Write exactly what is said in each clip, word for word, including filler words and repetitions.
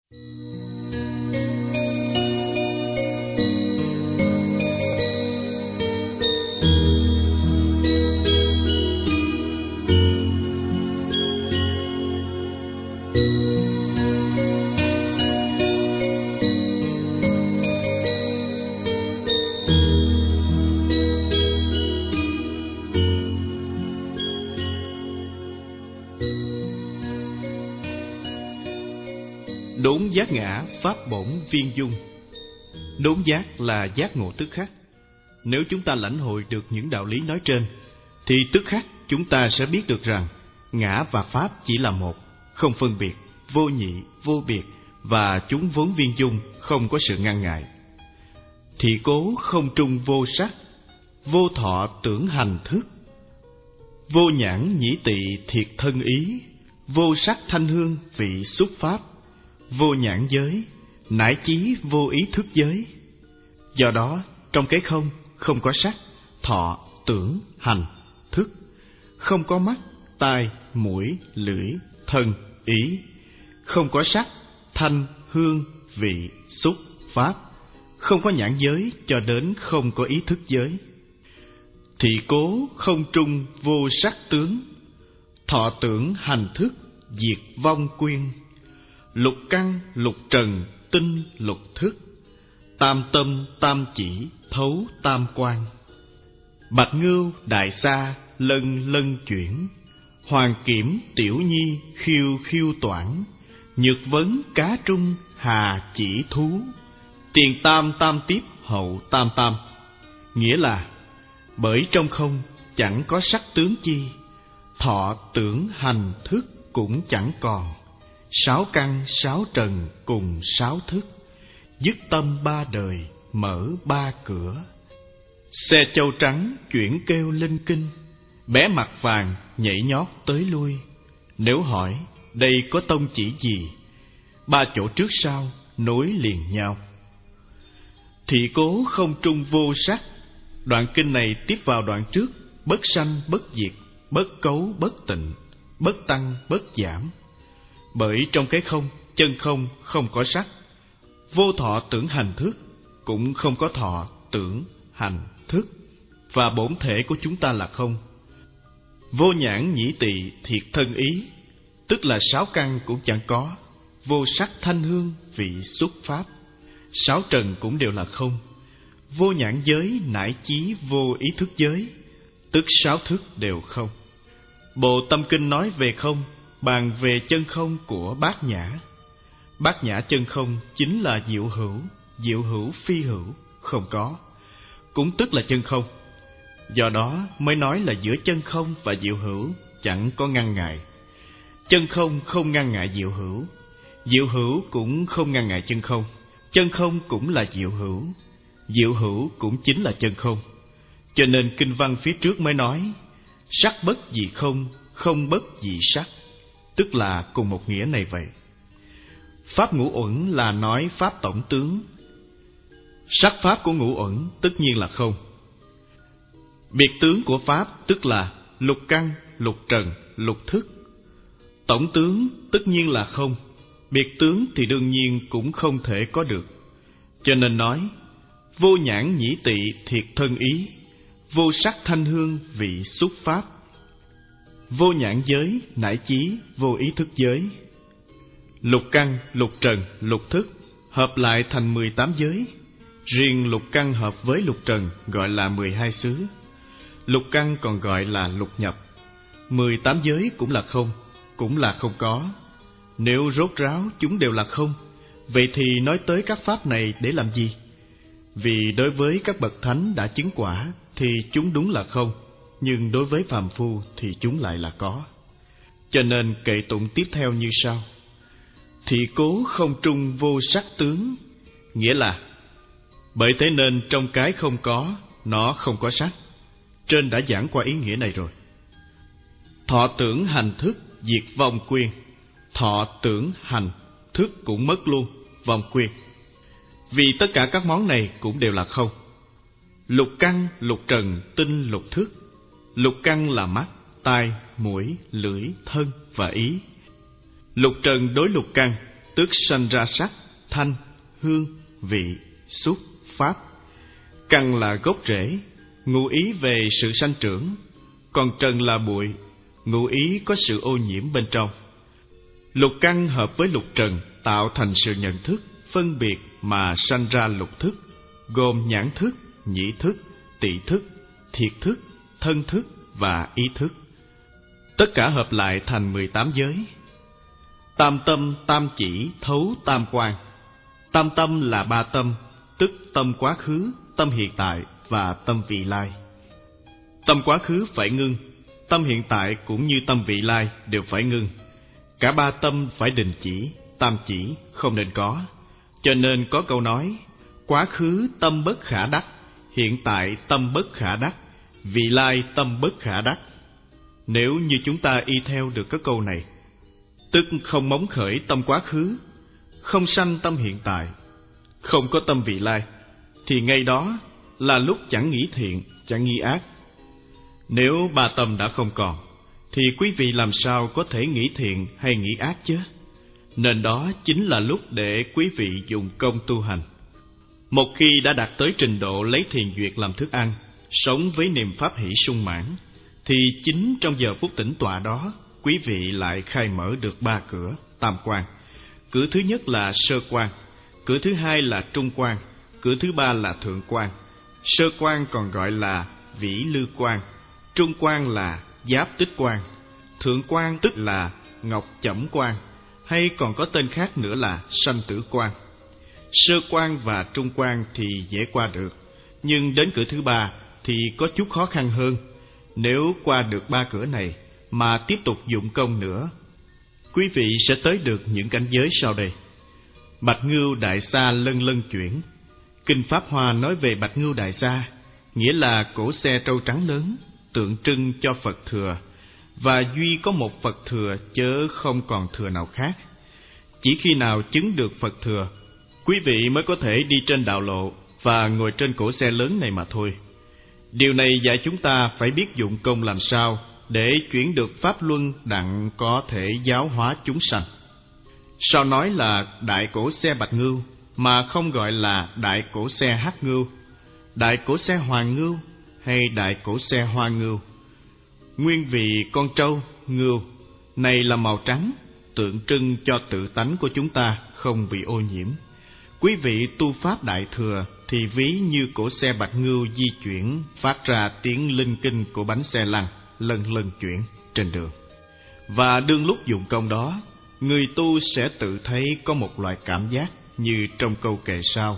Đốn giác ngã pháp bổn viên dung. Đốn giác là giác ngộ tức khắc. Nếu chúng ta lãnh hội được những đạo lý nói trên, thì tức khắc chúng ta sẽ biết được rằng ngã và pháp chỉ là một, không phân biệt, vô nhị, vô biệt, và chúng vốn viên dung, không có sự ngăn ngại. Thị cố không trung vô sắc, vô thọ tưởng hành thức, vô nhãn nhĩ tị thiệt thân ý, vô sắc thanh hương vị xúc pháp, vô nhãn giới, nải chí vô ý thức giới. Do đó, trong cái không, không có sắc, thọ, tưởng, hành, thức. Không có mắt, tai, mũi, lưỡi, thân, ý. Không có sắc, thanh, hương, vị, xúc, pháp. Không có nhãn giới cho đến không có ý thức giới. Thị cố không trung vô sắc tướng, thọ tưởng hành thức diệt vong quyên. Lục căn lục trần tinh lục thức, tam tâm tam chỉ thấu tam quan. Bạch ngưu đại sa lân lân chuyển, hoàng kiểm tiểu nhi khiêu khiêu toản. Nhược vấn cá trung hà chỉ thú, tiền tam tam tiếp hậu tam tam. Nghĩa là bởi trong không chẳng có sắc tướng chi, thọ tưởng hành thức cũng chẳng còn. Sáu căn sáu trần cùng sáu thức, dứt tâm ba đời mở ba cửa. Xe châu trắng chuyển kêu linh kinh, bé mặt vàng nhảy nhót tới lui. Nếu hỏi đây có tông chỉ gì, ba chỗ trước sau nối liền nhau. Thị cố không trung vô sắc. Đoạn kinh này tiếp vào đoạn trước, bất sanh bất diệt, bất cấu bất tịnh, bất tăng bất giảm. Bởi trong cái không, chân không, không có sắc. Vô thọ tưởng hành thức, cũng không có thọ tưởng hành thức. Và bổn thể của chúng ta là không. Vô nhãn nhĩ tị thiệt thân ý, tức là sáu căn cũng chẳng có. Vô sắc thanh hương vị xúc pháp, sáu trần cũng đều là không. Vô nhãn giới nải chí vô ý thức giới, tức sáu thức đều không. Bộ Tâm Kinh nói về không, bàn về chân không của Bát Nhã. Bát Nhã chân không chính là diệu hữu, diệu hữu phi hữu, không có, cũng tức là chân không. Do đó mới nói là giữa chân không và diệu hữu chẳng có ngăn ngại. Chân không không ngăn ngại diệu hữu, diệu hữu cũng không ngăn ngại chân không. Chân không cũng là diệu hữu, diệu hữu cũng chính là chân không. Cho nên kinh văn phía trước mới nói sắc bất dị không, không bất dị sắc, tức là cùng một nghĩa này vậy. Pháp ngũ uẩn là nói pháp tổng tướng. Sắc pháp của ngũ uẩn tất nhiên là không. Biệt tướng của pháp tức là lục căn, lục trần, lục thức. Tổng tướng tất nhiên là không. Biệt tướng thì đương nhiên cũng không thể có được. Cho nên nói vô nhãn nhĩ tị thiệt thân ý, vô sắc thanh hương vị xúc pháp, vô nhãn giới nải chí vô ý thức giới. Lục căn, lục trần, lục thức hợp lại thành mười tám giới. Riêng lục căn hợp với lục trần gọi là mười hai xứ. Lục căn còn gọi là lục nhập. Mười tám giới cũng là không, cũng là không có. Nếu rốt ráo chúng đều là không, vậy thì nói tới các pháp này để làm gì? Vì đối với các bậc thánh đã chứng quả thì chúng đúng là không, nhưng đối với phàm phu thì chúng lại là có. Cho nên kệ tụng tiếp theo như sau: thị cố không trung vô sắc tướng, nghĩa là bởi thế nên trong cái không có, nó không có sắc. Trên đã giảng qua ý nghĩa này rồi. Thọ tưởng hành thức diệt vong quyên. Thọ tưởng hành thức cũng mất luôn, vong quyên. Vì tất cả các món này cũng đều là không. Lục căn, lục trần, tinh, lục thức. Lục căn là mắt, tai, mũi, lưỡi, thân và ý. Lục trần đối lục căn, tức sanh ra sắc, thanh, hương, vị, xúc, pháp. Căn là gốc rễ, ngụ ý về sự sanh trưởng, còn trần là bụi, ngụ ý có sự ô nhiễm bên trong. Lục căn hợp với lục trần tạo thành sự nhận thức, phân biệt mà sanh ra lục thức, gồm nhãn thức, nhĩ thức, tỳ thức, thiệt thức, thân thức và ý thức. Tất cả hợp lại thành mười tám giới. Tam tâm, tam chỉ, thấu tam quan. Tam tâm là ba tâm, tức tâm quá khứ, tâm hiện tại và tâm vị lai. Tâm quá khứ phải ngưng, tâm hiện tại cũng như tâm vị lai đều phải ngưng. Cả ba tâm phải đình chỉ, tam chỉ không nên có. Cho nên có câu nói: quá khứ tâm bất khả đắc, hiện tại tâm bất khả đắc, vị lai tâm bất khả đắc. Nếu như chúng ta y theo được các câu này, tức không móng khởi tâm quá khứ, không sanh tâm hiện tại, không có tâm vị lai, thì ngay đó là lúc chẳng nghĩ thiện, chẳng nghĩ ác. Nếu ba tâm đã không còn, thì quý vị làm sao có thể nghĩ thiện hay nghĩ ác chứ? Nên đó chính là lúc để quý vị dùng công tu hành. Một khi đã đạt tới trình độ lấy thiền duyệt làm thức ăn, sống với niềm pháp hỷ sung mãn, thì chính trong giờ phút tĩnh tọa đó, quý vị lại khai mở được ba cửa tam quan. Cửa thứ nhất là sơ quan, cửa thứ hai là trung quan, cửa thứ ba là thượng quan. Sơ quan còn gọi là vĩ lư quan, trung quan là giáp tích quan, thượng quan tức là ngọc chẩm quan, hay còn có tên khác nữa là sanh tử quan. Sơ quan và trung quan thì dễ qua được, nhưng đến cửa thứ ba thì có chút khó khăn hơn. Nếu qua được ba cửa này mà tiếp tục dụng công nữa, quý vị sẽ tới được những cảnh giới sau đây. Bạch ngưu đại sa lân lân chuyển. Kinh Pháp Hoa nói về bạch ngưu đại sa, nghĩa là cỗ xe trâu trắng lớn, tượng trưng cho Phật thừa, và duy có một Phật thừa chớ không còn thừa nào khác. Chỉ khi nào chứng được Phật thừa, quý vị mới có thể đi trên đạo lộ và ngồi trên cỗ xe lớn này mà thôi. Điều này dạy chúng ta phải biết dụng công làm sao để chuyển được pháp luân đặng có thể giáo hóa chúng sanh. Sao nói là đại cổ xe bạch ngưu mà không gọi là đại cổ xe hắc ngưu, đại cổ xe hoàng ngưu hay đại cổ xe hoa ngưu? Nguyên vì con trâu, ngưu này là màu trắng, tượng trưng cho tự tánh của chúng ta không bị ô nhiễm. Quý vị tu pháp đại thừa thì ví như cổ xe bạch ngưu di chuyển, phát ra tiếng linh kinh của bánh xe lăn lân lân chuyển trên đường. Và đương lúc dụng công đó, người tu sẽ tự thấy có một loại cảm giác như trong câu kệ sau: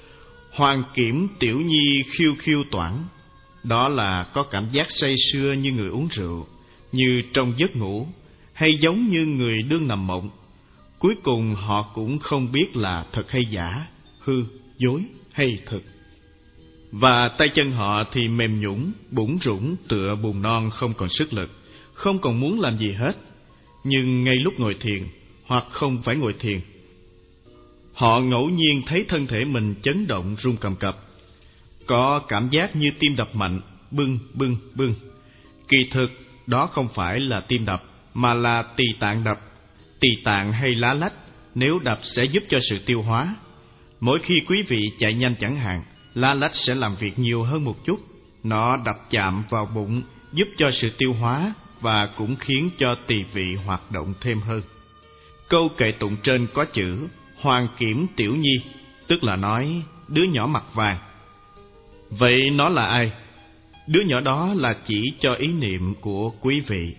Hoàng kiểm tiểu nhi khiêu khiêu toảng. Đó là có cảm giác say sưa như người uống rượu, như trong giấc ngủ, hay giống như người đương nằm mộng. Cuối cùng họ cũng không biết là thật hay giả, hư, dối hay thực. Và tay chân họ thì mềm nhũn, bủn rủn tựa bùn non không còn sức lực, không còn muốn làm gì hết. Nhưng ngay lúc ngồi thiền, hoặc không phải ngồi thiền, họ ngẫu nhiên thấy thân thể mình chấn động run cầm cập, có cảm giác như tim đập mạnh, bưng bưng bưng. Kỳ thực đó không phải là tim đập, mà là tỳ tạng đập. Tỳ tạng hay lá lách, nếu đập sẽ giúp cho sự tiêu hóa. Mỗi khi quý vị chạy nhanh chẳng hạn, lá lách sẽ làm việc nhiều hơn một chút. Nó đập chạm vào bụng, giúp cho sự tiêu hóa, và cũng khiến cho tỳ vị hoạt động thêm hơn. Câu kệ tụng trên có chữ Hoàng kiểm tiểu nhi, tức là nói đứa nhỏ mặt vàng. Vậy nó là ai? Đứa nhỏ đó là chỉ cho ý niệm của quý vị.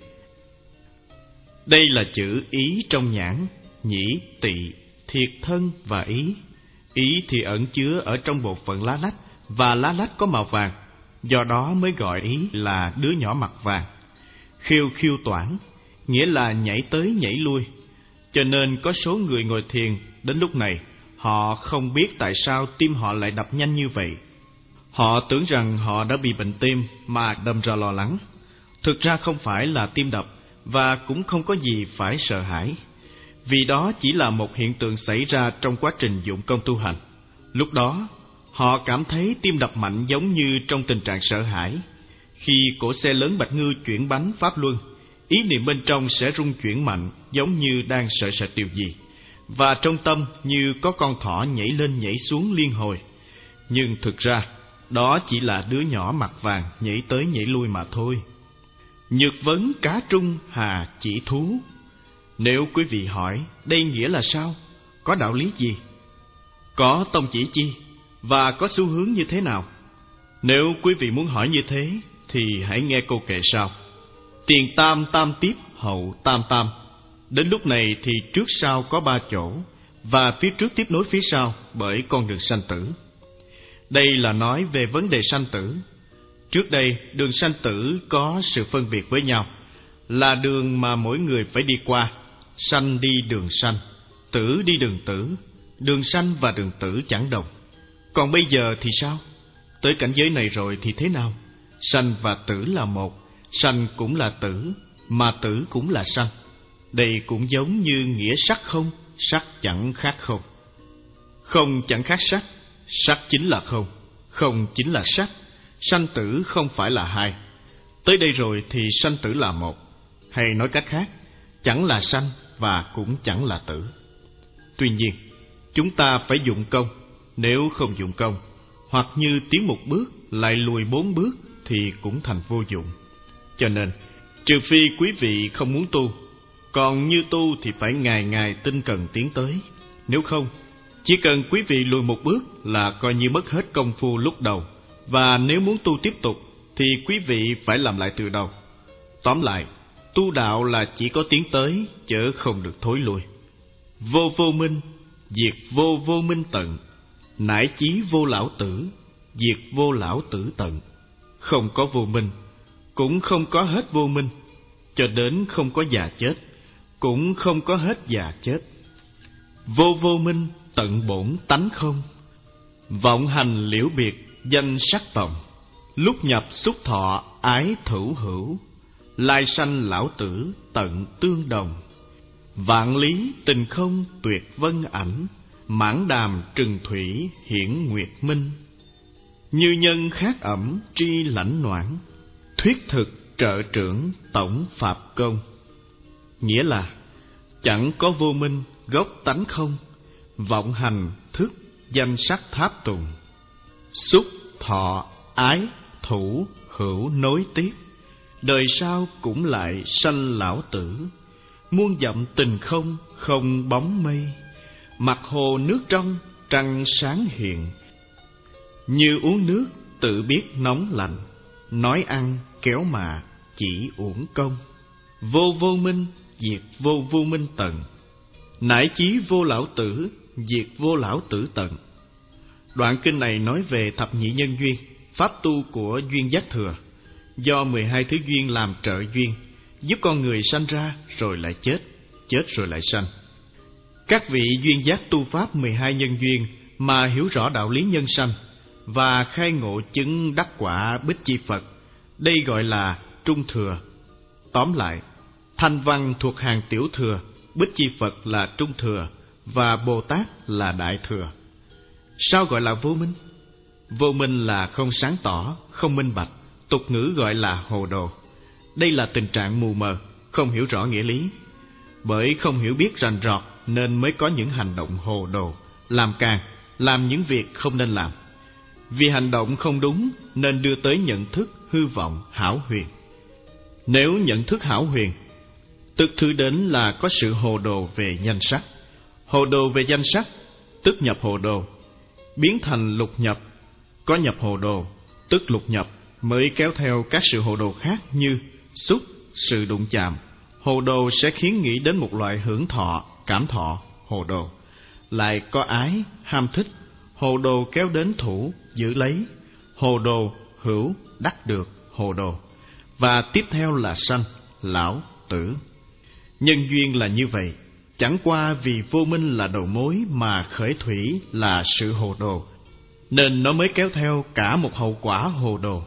Đây là chữ ý trong nhãn, nhĩ, tỵ, thiệt thân và ý. Ý thì ẩn chứa ở trong bộ phận lá lách, và lá lách có màu vàng, do đó mới gọi ý là đứa nhỏ mặt vàng. Khiêu khiêu toảng, nghĩa là nhảy tới nhảy lui. Cho nên có số người ngồi thiền đến lúc này, họ không biết tại sao tim họ lại đập nhanh như vậy. Họ tưởng rằng họ đã bị bệnh tim mà đâm ra lo lắng. Thực ra không phải là tim đập, và cũng không có gì phải sợ hãi, vì đó chỉ là một hiện tượng xảy ra trong quá trình dụng công tu hành. Lúc đó họ cảm thấy tim đập mạnh giống như trong tình trạng sợ hãi. Khi cỗ xe lớn bạch ngưu chuyển bánh pháp luân, ý niệm bên trong sẽ rung chuyển mạnh giống như đang sợ sệt điều gì, và trong tâm như có con thỏ nhảy lên nhảy xuống liên hồi. Nhưng thực ra, đó chỉ là đứa nhỏ mặt vàng nhảy tới nhảy lui mà thôi. Nhược vấn cá trung hà chỉ thú. Nếu quý vị hỏi đây nghĩa là sao, có đạo lý gì, có tông chỉ chi, và có xu hướng như thế nào? Nếu quý vị muốn hỏi như thế, thì hãy nghe câu kệ sau: tiền tam tam tiếp hậu tam tam. Đến lúc này thì trước sau có ba chỗ, và phía trước tiếp nối phía sau bởi con đường sanh tử. Đây là nói về vấn đề sanh tử. Trước đây, đường sanh tử có sự phân biệt với nhau, là đường mà mỗi người phải đi qua. Sanh đi đường sanh, tử đi đường tử. Đường sanh và đường tử chẳng đồng. Còn bây giờ thì sao? Tới cảnh giới này rồi thì thế nào? Sanh và tử là một, sanh cũng là tử, mà tử cũng là sanh. Đây cũng giống như nghĩa sắc không, sắc chẳng khác không. Không chẳng khác sắc, sắc chính là không, không chính là sắc. Sanh tử không phải là hai. Tới đây rồi thì sanh tử là một. Hay nói cách khác, chẳng là sanh và cũng chẳng là tử. Tuy nhiên, chúng ta phải dụng công. Nếu không dụng công, hoặc như tiến một bước lại lùi bốn bước, thì cũng thành vô dụng. Cho nên, trừ phi quý vị không muốn tu, còn như tu thì phải ngày ngày tinh cần tiến tới. Nếu không, chỉ cần quý vị lùi một bước là coi như mất hết công phu lúc đầu. Và nếu muốn tu tiếp tục thì quý vị phải làm lại từ đầu. Tóm lại, tu đạo là chỉ có tiến tới, chớ không được thối lui. Vô vô minh, diệt vô vô minh tận. Nải chí vô lão tử, diệt vô lão tử tận. Không có vô minh, cũng không có hết vô minh. Cho đến không có già chết, cũng không có hết già chết. Vô vô minh tận bổn tánh không. Vọng hành liễu biệt danh sắc vọng. Lúc nhập xúc thọ ái thủ hữu. Lai sanh lão tử tận tương đồng. Vạn lý tình không tuyệt vân ảnh. Mãn đàm trừng thủy hiển nguyệt minh. Như nhân khác ẩm tri lãnh noãn. Thuyết thực trợ trưởng tổng pháp công. Nghĩa là chẳng có vô minh gốc tánh không. Vọng hành thức danh sắc tháp tùng. Xúc thọ ái thủ hữu nối tiếp. Đời sau cũng lại sanh lão tử. Muôn dặm tình không không bóng mây. Mặt hồ nước trong trăng sáng hiện. Như uống nước tự biết nóng lạnh. Nói ăn kéo mà chỉ uổng công. Vô vô minh diệt vô vô minh tận. Nải chí vô lão tử, diệt vô lão tử tận. Đoạn kinh này nói về thập nhị nhân duyên, pháp tu của duyên giác thừa. Do mười hai thứ duyên làm trợ duyên, giúp con người sanh ra rồi lại chết, chết rồi lại sanh. Các vị duyên giác tu pháp mười hai nhân duyên mà hiểu rõ đạo lý nhân sanh và khai ngộ chứng đắc quả Bích Chi Phật, đây gọi là trung thừa. Tóm lại, Thanh Văn thuộc hàng tiểu thừa, Bích Chi Phật là trung thừa và Bồ Tát là đại thừa. Sao gọi là vô minh? Vô minh là không sáng tỏ, không minh bạch, tục ngữ gọi là hồ đồ. Đây là tình trạng mù mờ, không hiểu rõ nghĩa lý. Bởi không hiểu biết rành rọt nên mới có những hành động hồ đồ, làm càng, làm những việc không nên làm. Vì hành động không đúng nên đưa tới nhận thức hư vọng hão huyền. Nếu nhận thức hão huyền, tức thứ đến là có sự hồ đồ về danh sắc. Hồ đồ về danh sắc, tức nhập hồ đồ, biến thành lục nhập. Có nhập hồ đồ, tức lục nhập, mới kéo theo các sự hồ đồ khác như xúc, sự đụng chạm. Hồ đồ sẽ khiến nghĩ đến một loại hưởng thọ, cảm thọ, hồ đồ. Lại có ái, ham thích. Hồ đồ kéo đến thủ, giữ lấy. Hồ đồ, hữu, đắc được, hồ đồ. Và tiếp theo là sanh, lão, tử. Nhân duyên là như vậy. Chẳng qua vì vô minh là đầu mối mà khởi thủy là sự hồ đồ, nên nó mới kéo theo cả một hậu quả hồ đồ.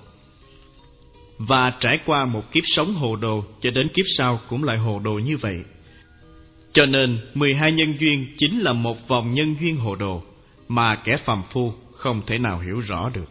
Và trải qua một kiếp sống hồ đồ cho đến kiếp sau cũng lại hồ đồ như vậy. Cho nên mười hai nhân duyên chính là một vòng nhân duyên hồ đồ mà kẻ phàm phu không thể nào hiểu rõ được.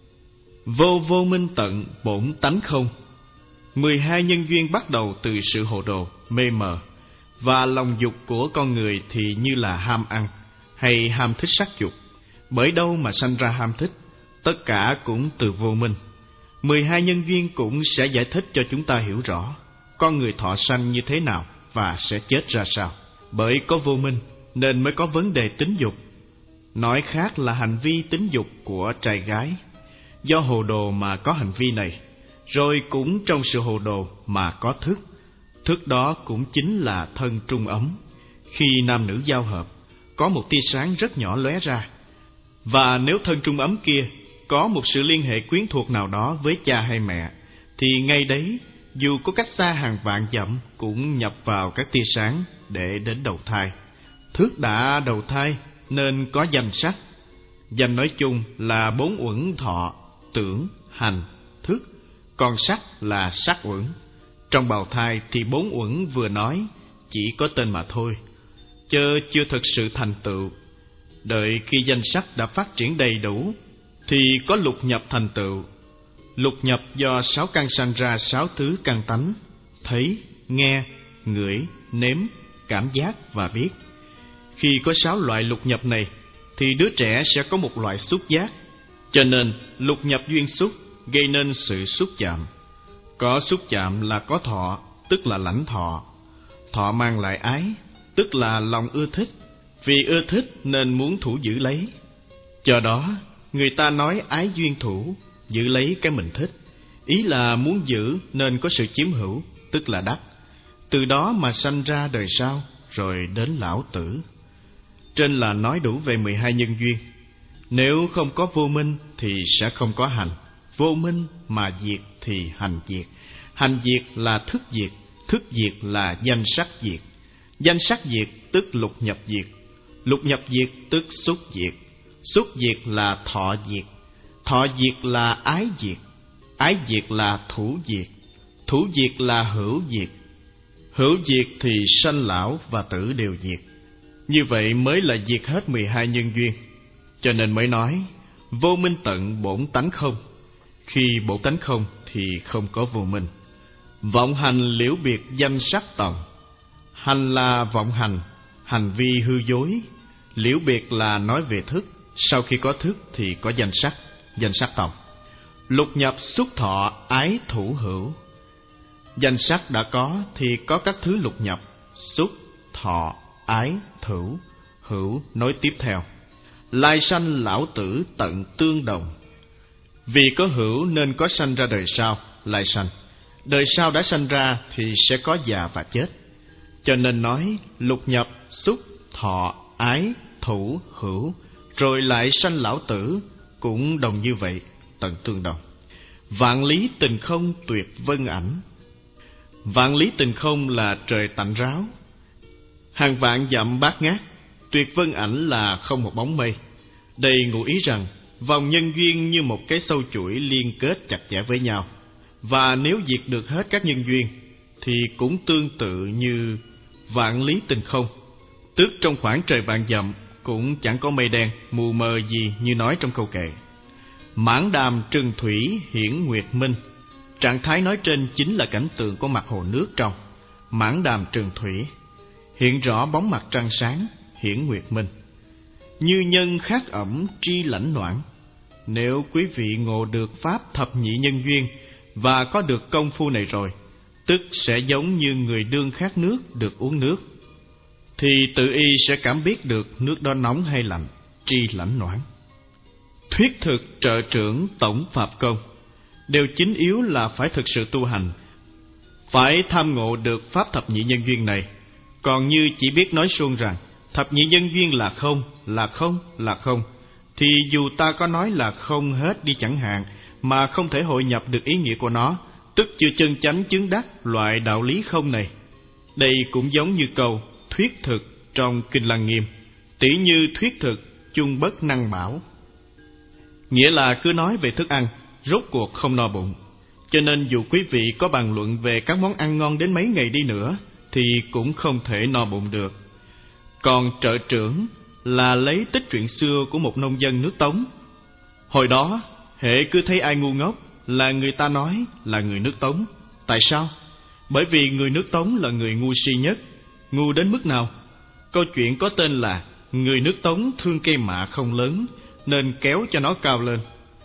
Vô vô minh tận bổn tánh không. Mười hai nhân duyên bắt đầu từ sự hồ đồ, mê mờ, Và lòng dục của con người thì như là ham ăn hay ham thích sắc dục. Bởi đâu mà sanh ra ham thích? Tất cả cũng từ vô minh. Mười hai nhân duyên cũng sẽ giải thích cho chúng ta hiểu rõ con người thọ sanh như thế nào và sẽ chết ra sao. Bởi có vô minh nên mới có vấn đề tính dục. Nói khác là hành vi tính dục của trai gái. Do hồ đồ mà có hành vi này, rồi cũng trong sự hồ đồ mà có thức. Thức đó cũng chính là thân trung ấm. Khi nam nữ giao hợp, có một tia sáng rất nhỏ lóe ra. Và nếu thân trung ấm kia có một sự liên hệ quyến thuộc nào đó với cha hay mẹ, thì ngay đấy, dù có cách xa hàng vạn dặm, cũng nhập vào các tia sáng để đến đầu thai. Thức đã đầu thai nên có danh sắc. Danh nói chung là bốn uẩn thọ, tưởng, hành, thức, còn sắc là sắc uẩn. Trong bào thai thì bốn uẩn vừa nói chỉ có tên mà thôi, chớ chưa thực sự thành tựu. Đợi khi danh sắc đã phát triển đầy đủ thì có lục nhập thành tựu. Lục nhập do sáu căn sanh ra sáu thứ căn tánh: thấy, nghe, ngửi, nếm, cảm giác và biết. Khi có sáu loại lục nhập này thì đứa trẻ sẽ có một loại xúc giác. Cho nên lục nhập duyên xúc gây nên sự xúc chạm. Có xúc chạm là có thọ, tức là lãnh thọ. Thọ mang lại ái, tức là lòng ưa thích. Vì ưa thích nên muốn thủ giữ lấy. Do đó người ta nói ái duyên thủ, giữ lấy cái mình thích. Ý là muốn giữ nên có sự chiếm hữu, tức là đắc. Từ đó mà sanh ra đời sau, rồi đến lão tử. Trên là nói đủ về mười hai nhân duyên. Nếu không có vô minh thì sẽ không có hành. Vô minh mà diệt thì hành diệt. Hành diệt là thức diệt. Thức diệt là danh sắc diệt. Danh sắc diệt tức lục nhập diệt. Lục nhập diệt tức xúc diệt. Xúc diệt là thọ diệt. Thọ diệt là ái diệt. Ái diệt là thủ diệt. Thủ diệt là hữu diệt. Hữu diệt thì sanh lão và tử đều diệt. Như vậy mới là diệt hết mười hai nhân duyên. Cho nên mới nói vô minh tận bổn tánh không. Khi bổn tánh không thì không có vô minh. Vọng hành liễu biệt danh sắc tòng. Hành là vọng hành, hành vi hư dối. Liễu biệt là nói về thức. Sau khi có thức thì có danh sắc, danh sắc tòng. Lục nhập xúc thọ ái thủ hữu. Danh sắc đã có thì có các thứ lục nhập: xúc, thọ, ái, thủ, hữu nói tiếp theo. Lai sanh lão tử tận tương đồng. Vì có hữu nên có sanh ra đời sau, lai sanh. Đời sau đã sanh ra thì sẽ có già và chết. Cho nên nói lục nhập, xúc, thọ, ái, thủ, hữu, rồi lại sanh lão tử, cũng đồng như vậy, tận tương đồng. Vạn lý tình không tuyệt vân ảnh. Vạn lý tình không là trời tạnh ráo, hàng vạn dặm bát ngát. Tuyệt vân ảnh là không một bóng mây. Đây ngụ ý rằng vòng nhân duyên như một cái sâu chuỗi liên kết chặt chẽ với nhau. Và nếu diệt được hết các nhân duyên thì cũng tương tự như vạn lý tình không. Tức trong khoảng trời vạn dặm cũng chẳng có mây đen, mù mờ gì như nói trong câu kệ. Mãn đàm trừng thủy hiển nguyệt minh. Trạng thái nói trên chính là cảnh tượng của mặt hồ nước trong. Mãn đàm trừng thủy, hiện rõ bóng mặt trăng sáng, hiển nguyệt minh. Như nhân khát ẩm tri lãnh noãn. Nếu quý vị ngộ được pháp thập nhị nhân duyên và có được công phu này rồi, tức sẽ giống như người đương khát nước được uống nước, thì tự y sẽ cảm biết được nước đó nóng hay lạnh, tri lãnh noãn. Thuyết thực trợ trưởng tổng pháp công. Điều chính yếu là phải thực sự tu hành, phải tham ngộ được pháp thập nhị nhân duyên này. Còn như chỉ biết nói suông rằng thập nhị nhân duyên là không, là không, là không, thì dù ta có nói là không hết đi chẳng hạn, mà không thể hội nhập được ý nghĩa của nó, tức chưa chân chánh chứng đắc loại đạo lý không này. Đây cũng giống như câu thuyết thực trong Kinh Lăng Nghiêm, tỷ như thuyết thực chung bất năng bảo. Nghĩa là cứ nói về thức ăn, rốt cuộc không no bụng. Cho nên dù quý vị có bàn luận về các món ăn ngon đến mấy ngày đi nữa thì cũng không thể no bụng được. Còn trợ trưởng là lấy tích truyện xưa của một nông dân nước Tống. Hồi đó hễ cứ thấy ai ngu ngốc là người ta nói là người nước Tống. Tại sao? Bởi vì người nước Tống là người ngu si nhất. Ngu đến mức nào? Câu chuyện có tên là người nước Tống thương cây mạ không lớn nên kéo cho nó cao lên.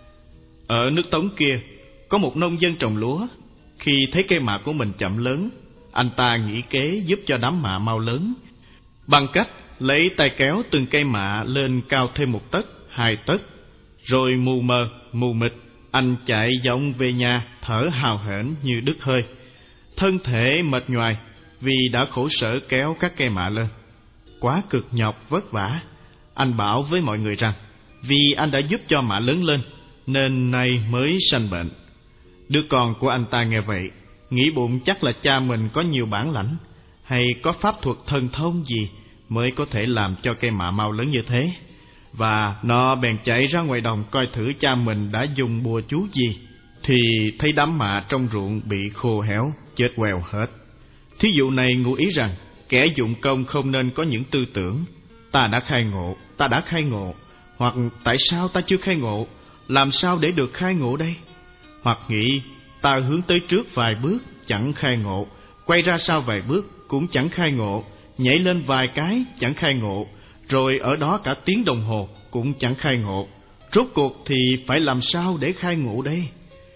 Ở nước Tống kia có một nông dân trồng lúa. Khi thấy cây mạ của mình chậm lớn, anh ta nghĩ kế giúp cho đám mạ mau lớn bằng cách lấy tay kéo từng cây mạ lên cao thêm một tấc, hai tấc. Rồi mù mờ, mù mịt, anh chạy vòng về nhà thở hào hển như đứt hơi, thân thể mệt nhoài vì đã khổ sở kéo các cây mạ lên. Quá cực nhọc vất vả. Anh bảo với mọi người rằng vì anh đã giúp cho mạ lớn lên nên nay mới sanh bệnh. Đứa con của anh ta nghe vậy, nghĩ bụng chắc là cha mình có nhiều bản lãnh hay có pháp thuật thần thông gì mới có thể làm cho cây mạ mau lớn như thế. Và nó bèn chạy ra ngoài đồng coi thử cha mình đã dùng bùa chú gì. Thì thấy đám mạ trong ruộng bị khô héo, chết queo hết. Thí dụ này ngụ ý rằng kẻ dụng công không nên có những tư tưởng ta đã khai ngộ, ta đã khai ngộ, hoặc tại sao ta chưa khai ngộ, làm sao để được khai ngộ đây? Hoặc nghĩ ta hướng tới trước vài bước chẳng khai ngộ, quay ra sau vài bước cũng chẳng khai ngộ, nhảy lên vài cái chẳng khai ngộ, rồi ở đó cả tiếng đồng hồ cũng chẳng khai ngộ. Rốt cuộc thì phải làm sao để khai ngộ đây?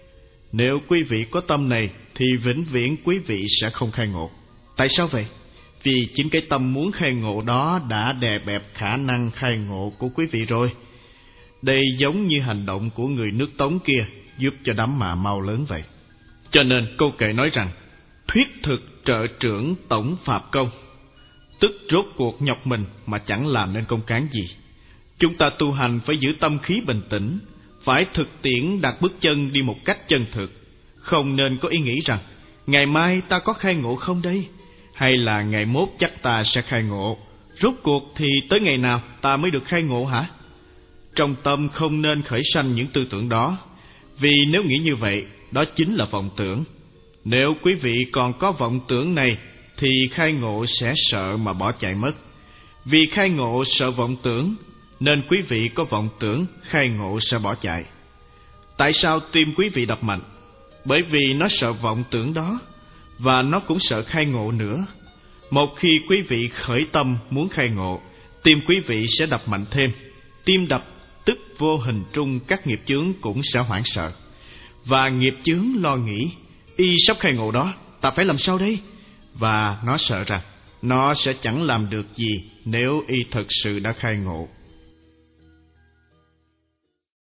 Nếu quý vị có tâm này thì vĩnh viễn quý vị sẽ không khai ngộ. Tại sao vậy? Vì chính cái tâm muốn khai ngộ đó đã đè bẹp khả năng khai ngộ của quý vị rồi. Đây giống như hành động của người nước Tống kia giúp cho đám mạ mau lớn vậy. Cho nên câu kệ nói rằng thuyết thực trợ trưởng tổng phạp công, tức rốt cuộc nhọc mình mà chẳng làm nên công cán gì. Chúng ta tu hành phải giữ tâm khí bình tĩnh, phải thực tiễn đặt bước chân đi một cách chân thực. Không nên có ý nghĩ rằng ngày mai ta có khai ngộ không đây, hay là ngày mốt chắc ta sẽ khai ngộ. Rốt cuộc thì tới ngày nào ta mới được khai ngộ hả? Trong tâm không nên khởi sanh những tư tưởng đó, vì nếu nghĩ như vậy, đó chính là vọng tưởng. Nếu quý vị còn có vọng tưởng này thì khai ngộ sẽ sợ mà bỏ chạy mất. Vì khai ngộ sợ vọng tưởng nên quý vị có vọng tưởng khai ngộ sẽ bỏ chạy. Tại sao tim quý vị đập mạnh? Bởi vì nó sợ vọng tưởng đó, và nó cũng sợ khai ngộ nữa. Một khi quý vị khởi tâm muốn khai ngộ, tim quý vị sẽ đập mạnh thêm. Tim đập tức vô hình trung các nghiệp chướng cũng sẽ hoảng sợ. Và nghiệp chướng lo nghĩ, y sắp khai ngộ đó, ta phải làm sao đây? Và nó sợ rằng nó sẽ chẳng làm được gì nếu y thật sự đã khai ngộ.